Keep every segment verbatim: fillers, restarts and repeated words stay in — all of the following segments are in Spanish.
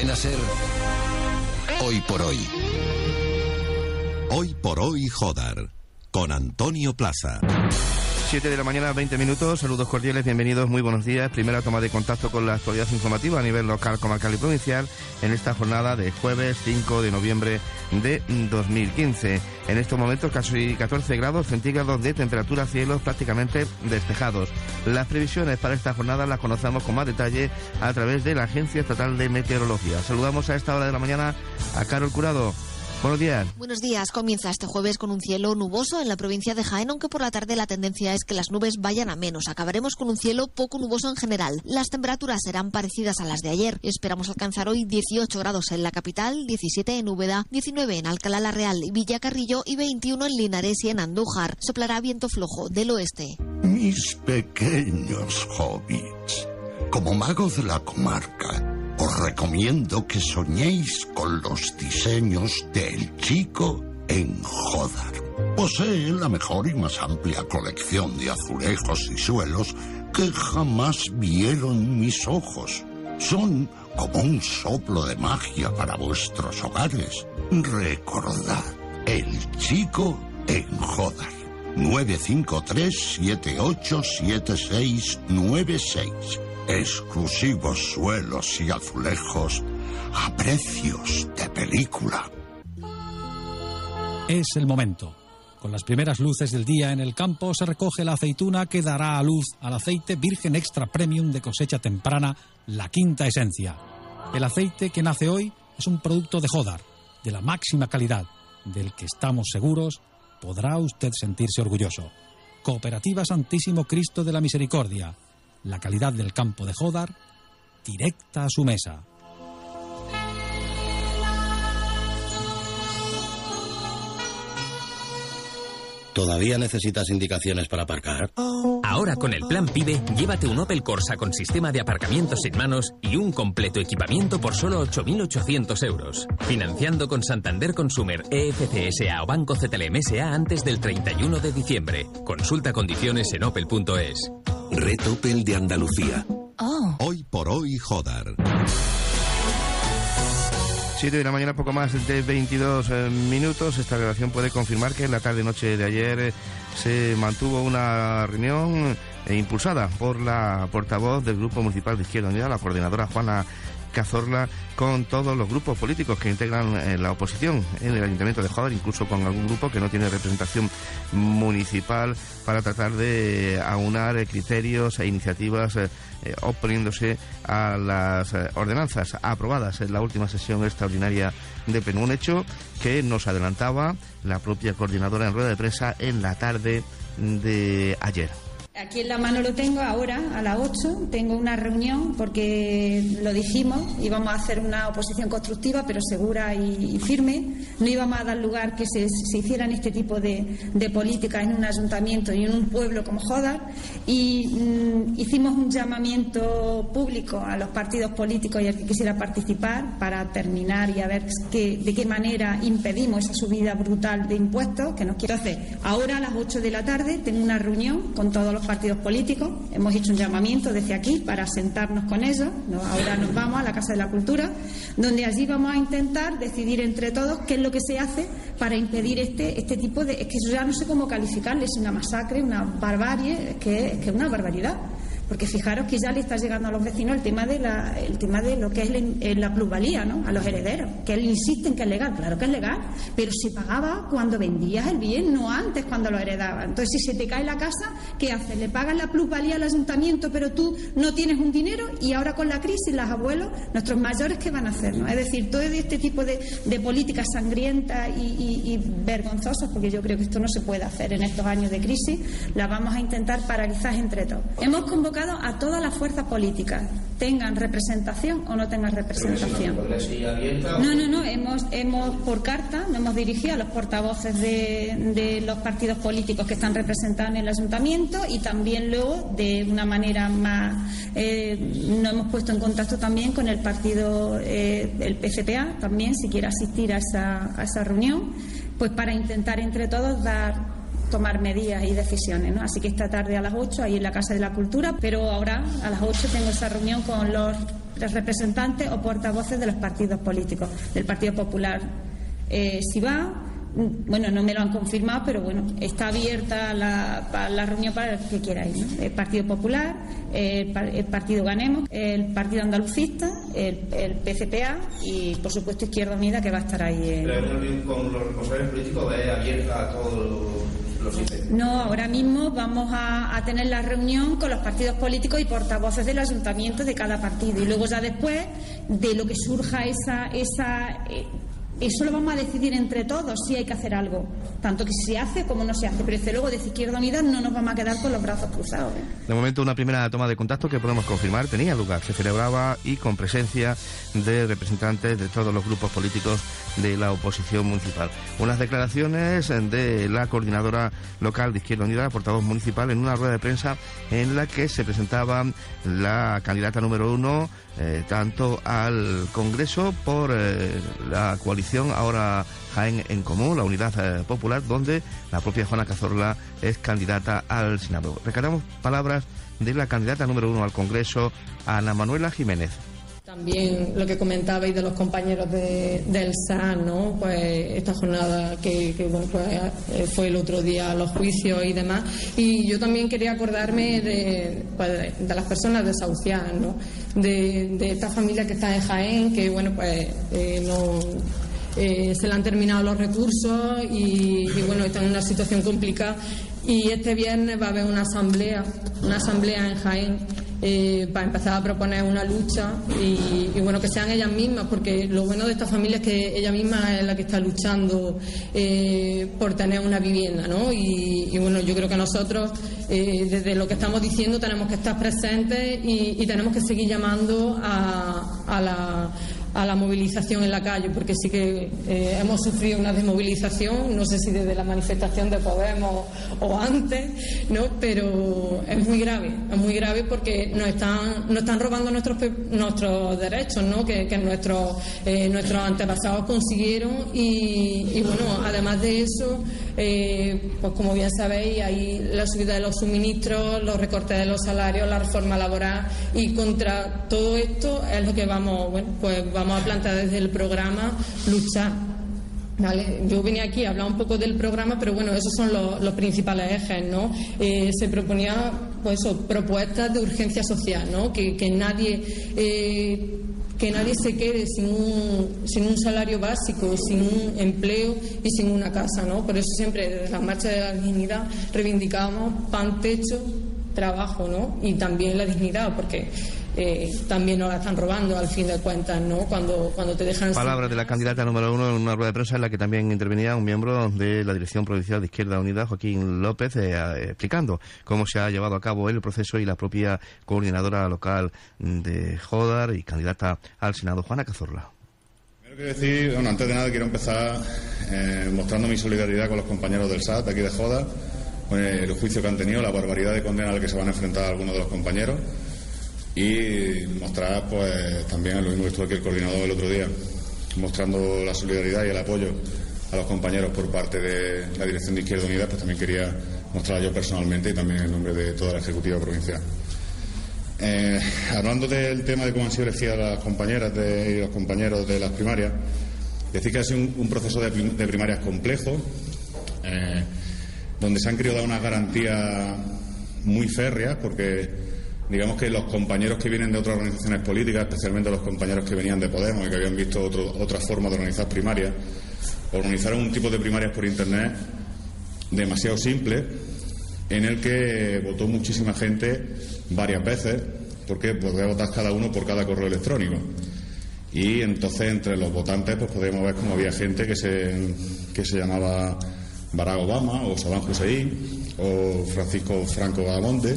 Cadena Ser. Hoy por hoy. Hoy por hoy, Jodar. Con Antonio Plaza. siete de la mañana, veinte minutos. Saludos cordiales, bienvenidos, muy buenos días. Primera toma de contacto con la actualidad informativa a nivel local, comarcal y provincial en esta jornada de jueves cinco de noviembre de dos mil quince. En estos momentos casi catorce grados centígrados de temperatura, cielos prácticamente despejados. Las previsiones para esta jornada las conocemos con más detalle a través de la Agencia Estatal de Meteorología. Saludamos a esta hora de la mañana a Carol Curado. Buenos días. Buenos días. Comienza este jueves con un cielo nuboso en la provincia de Jaén, aunque por la tarde la tendencia es que las nubes vayan a menos. Acabaremos con un cielo poco nuboso en general. Las temperaturas serán parecidas a las de ayer. Esperamos alcanzar hoy dieciocho grados en la capital, diecisiete en Úbeda, diecinueve en Alcalá la Real y Villacarrillo y veintiuno en Linares y en Andújar. Soplará viento flojo del oeste. Mis pequeños hobbits, como mago de la comarca, os recomiendo que soñéis con los diseños del Chico en Jodar. Posee la mejor y más amplia colección de azulejos y suelos que jamás vieron mis ojos. Son como un soplo de magia para vuestros hogares. Recordad, el Chico en Jodar. nueve cinco tres, siete ocho siete seis nueve seis. Exclusivos suelos y azulejos a precios de película. Es el momento. Con las primeras luces del día en el campo se recoge la aceituna que dará a luz al aceite virgen extra premium de cosecha temprana, la quinta esencia. El aceite que nace hoy es un producto de Jodar, de la máxima calidad, del que estamos seguros podrá usted sentirse orgulloso. Cooperativa Santísimo Cristo de la Misericordia. La calidad del campo de Jodar, directa a su mesa. ¿Todavía necesitas indicaciones para aparcar? Ahora con el Plan PIBE, llévate un Opel Corsa con sistema de aparcamiento sin manos y un completo equipamiento por solo ocho mil ochocientos euros. Financiando con Santander Consumer, E F C S A o Banco Z L M S A antes del treinta y uno de diciembre. Consulta condiciones en opel punto es. Red Opel de Andalucía. Oh. Hoy por hoy, Jodar. siete de la mañana, poco más de veintidós eh, minutos. Esta relación puede confirmar que en la tarde-noche de ayer eh, se mantuvo una reunión eh, impulsada por la portavoz del Grupo Municipal de Izquierda Unida, la coordinadora Juana Cazorla, con todos los grupos políticos que integran eh, la oposición en el Ayuntamiento de Jodar, incluso con algún grupo que no tiene representación municipal, para tratar de aunar eh, criterios e iniciativas eh, eh, oponiéndose a las eh, ordenanzas aprobadas en la última sesión extraordinaria de pleno. Un hecho que nos adelantaba la propia coordinadora en rueda de prensa en la tarde de ayer. Aquí en la mano lo tengo ahora, a las ocho, tengo una reunión porque lo dijimos, íbamos a hacer una oposición constructiva pero segura y, y firme, no íbamos a dar lugar que se, se hicieran este tipo de, de políticas en un ayuntamiento y en un pueblo como Jodar y mm, hicimos un llamamiento público a los partidos políticos y al que quisiera participar para terminar y a ver qué, de qué manera impedimos esa subida brutal de impuestos que nos quiere hacer. Ahora a las ocho de la tarde tengo una reunión con todos los partidos políticos, hemos hecho un llamamiento desde aquí para sentarnos con ellos, ¿no? Ahora nos vamos a la Casa de la Cultura, donde allí vamos a intentar decidir entre todos qué es lo que se hace para impedir este este tipo de... Es que eso ya no sé cómo calificarle, es una masacre, una barbarie, es que es que es una barbaridad. Porque fijaros que ya le está llegando a los vecinos el tema de la, el tema de lo que es la, la plusvalía, ¿no? A los herederos, que él insiste en que es legal, claro que es legal, pero se pagaba cuando vendías el bien, no antes cuando lo heredabas. Entonces, si se te cae la casa, ¿qué haces? Le pagas la plusvalía al ayuntamiento, pero tú no tienes un dinero, y ahora con la crisis, los abuelos, nuestros mayores, ¿qué van a hacer, no? Es decir, todo este tipo de, de políticas sangrientas y, y, y vergonzosas, porque yo creo que esto no se puede hacer en estos años de crisis, las vamos a intentar paralizar entre todos. Hemos convocado a todas las fuerzas políticas, tengan representación o no tengan representación. No, no, no, hemos, hemos por carta, nos hemos dirigido a los portavoces de, de los partidos políticos que están representados en el ayuntamiento y también luego, de una manera más, eh, nos hemos puesto en contacto también con el partido, eh, el P C P A, también, si quiere asistir a esa, a esa reunión, pues para intentar entre todos dar tomar medidas y decisiones, ¿no? Así que esta tarde a las ocho ahí en la Casa de la Cultura, pero ahora a las ocho tengo esa reunión con los representantes o portavoces de los partidos políticos. Del Partido Popular eh, si va, bueno, no me lo han confirmado, pero bueno, está abierta la, para la reunión para el que quiera ir, ¿no? El Partido Popular, el, el Partido Ganemos, el Partido Andalucista, el, el P C P A y, por supuesto, Izquierda Unida, que va a estar ahí. En... ¿Pero la reunión con los responsables políticos es abierta a todos los sitios? No, ahora mismo vamos a, a tener la reunión con los partidos políticos y portavoces del ayuntamiento de cada partido. Y luego ya después, de lo que surja esa... esa eh, eso lo vamos a decidir entre todos, si hay que hacer algo, tanto que se hace como no se hace, pero desde luego desde Izquierda Unida no nos vamos a quedar con los brazos cruzados, ¿eh? De momento, una primera toma de contacto que podemos confirmar tenía lugar, se celebraba y con presencia de representantes de todos los grupos políticos de la oposición municipal. Unas declaraciones de la coordinadora local de Izquierda Unida, la portavoz municipal, en una rueda de prensa en la que se presentaba la candidata número uno, eh, tanto al Congreso por eh, la coalición ahora Jaén en Común, la Unidad eh, Popular, donde la propia Juana Cazorla es candidata al Senado. Rescatamos palabras de la candidata número uno al Congreso, Ana Manuela Jiménez. También lo que comentabais de los compañeros de, del S A, ¿no? Pues esta jornada que, que bueno, pues fue el otro día, los juicios y demás. Y yo también quería acordarme de, pues, de las personas desahuciadas, ¿no? De, de esta familia que está en Jaén, que bueno, pues eh, no... Eh, se le han terminado los recursos y, y bueno, están en una situación complicada. Y este viernes va a haber una asamblea, una asamblea en Jaén, eh, para empezar a proponer una lucha y, y bueno, que sean ellas mismas, porque lo bueno de esta familia es que ella misma es la que está luchando eh, por tener una vivienda, ¿no? Y, y bueno, yo creo que nosotros eh, desde lo que estamos diciendo tenemos que estar presentes y, y tenemos que seguir llamando a, a la a la movilización en la calle, porque sí que eh, hemos sufrido una desmovilización, no sé si desde la manifestación de Podemos o antes, ¿no? Pero es muy grave, es muy grave porque nos están, nos están robando nuestros nuestros derechos, ¿no? Que, que nuestros eh, nuestros antepasados consiguieron y, y bueno, además de eso, eh, pues como bien sabéis, hay la subida de los suministros, los recortes de los salarios, la reforma laboral, y contra todo esto es lo que vamos, bueno, pues vamos Vamos a plantear desde el programa luchar. ¿Vale? Yo venía aquí a hablar un poco del programa, pero bueno, esos son los, los principales ejes, ¿no? Eh, se proponía, pues eso, propuestas de urgencia social, ¿no? Que, que nadie eh, que nadie se quede sin un, sin un salario básico, sin un empleo y sin una casa, ¿no? Por eso siempre desde la marcha de la dignidad reivindicamos pan, techo, trabajo, ¿no? Y también la dignidad, porque Eh, también nos la están robando al fin de cuentas, ¿no? Cuando, cuando te dejan... Palabras de la candidata número uno en una rueda de prensa en la que también intervenía un miembro de la Dirección Provincial de Izquierda Unida, Joaquín López, eh, explicando cómo se ha llevado a cabo el proceso, y la propia coordinadora local de Jódar y candidata al Senado, Juana Cazorla. Primero quiero decir, bueno, antes de nada quiero empezar eh, mostrando mi solidaridad con los compañeros del S A T de aquí de Jódar, con el juicio que han tenido, la barbaridad de condena a la que se van a enfrentar algunos de los compañeros. Y mostrar, pues, también lo mismo que estuvo aquí el coordinador el otro día, mostrando la solidaridad y el apoyo a los compañeros por parte de la Dirección de Izquierda Unida, pues también quería mostrar yo personalmente y también en nombre de toda la Ejecutiva Provincial. Eh, hablando del tema de cómo han sido elegidas las compañeras de, y los compañeros de las primarias, decir que ha sido un, un proceso de, de primarias complejo, eh, donde se han querido dar unas garantías muy férreas, porque digamos que los compañeros que vienen de otras organizaciones políticas, especialmente los compañeros que venían de Podemos y que habían visto otro, otras formas de organizar primarias, organizaron un tipo de primarias por Internet demasiado simple, en el que votó muchísima gente varias veces, porque podía votar cada uno por cada correo electrónico. Y entonces entre los votantes pues podíamos ver cómo había gente que se, que se llamaba Barack Obama o Saddam Hussein o Francisco Franco Bahamonde,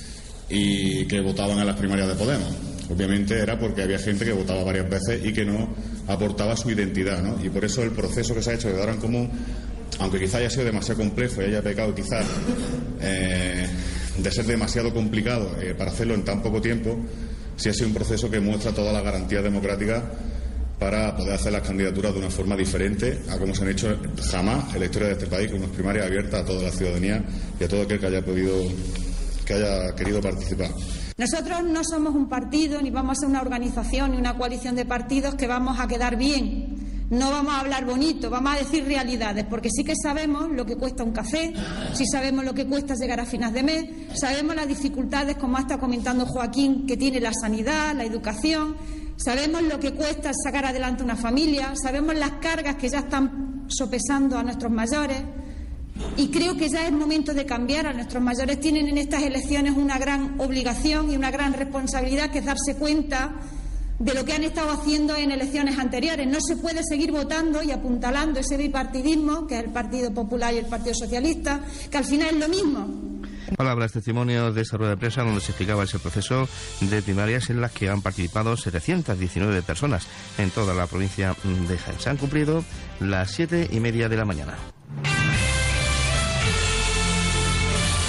y que votaban en las primarias de Podemos. Obviamente era porque había gente que votaba varias veces y que no aportaba su identidad, ¿no? Y por eso el proceso que se ha hecho de dar en común, aunque quizá haya sido demasiado complejo y haya pecado quizás eh, de ser demasiado complicado eh, para hacerlo en tan poco tiempo, sí ha sido un proceso que muestra todas las garantías democráticas para poder hacer las candidaturas de una forma diferente a como se han hecho jamás en la historia de este país, con unas primarias abiertas a toda la ciudadanía y a todo aquel que haya podido que haya querido participar. Nosotros no somos un partido, ni vamos a ser una organización, ni una coalición de partidos que vamos a quedar bien. No vamos a hablar bonito, vamos a decir realidades, porque sí que sabemos lo que cuesta un café, sí sabemos lo que cuesta llegar a finas de mes, sabemos las dificultades, como ha estado comentando Joaquín, que tiene la sanidad, la educación, sabemos lo que cuesta sacar adelante una familia, sabemos las cargas que ya están sopesando a nuestros mayores, y creo que ya es momento de cambiar. A nuestros mayores tienen en estas elecciones una gran obligación y una gran responsabilidad, que es darse cuenta de lo que han estado haciendo en elecciones anteriores. No se puede seguir votando y apuntalando ese bipartidismo, que es el Partido Popular y el Partido Socialista, que al final es lo mismo. Palabras, testimonios de esta rueda de prensa donde se explicaba ese proceso de primarias en las que han participado setecientas diecinueve personas en toda la provincia de Jaén. Se han cumplido las siete y media de la mañana.